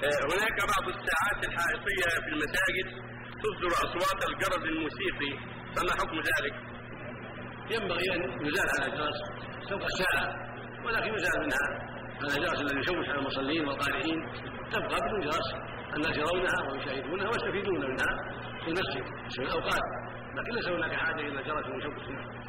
هناك بعض الساعات الحائطية في المساجد تصدر أصوات الجرس الموسيقي، فما حكم ذلك؟ ينبغي أن يزال هذا الجرس تبقى ساعة، ولكن يزال منها هذا الجرس الذي يشوش على المصلين والقارئين، تبقى بدون جرس، الناس يرونها ويشاهدونها ويستفيدون منها في المسجد في الأوقات، لكن ليس هناك حاجة إلى جرس يشوش.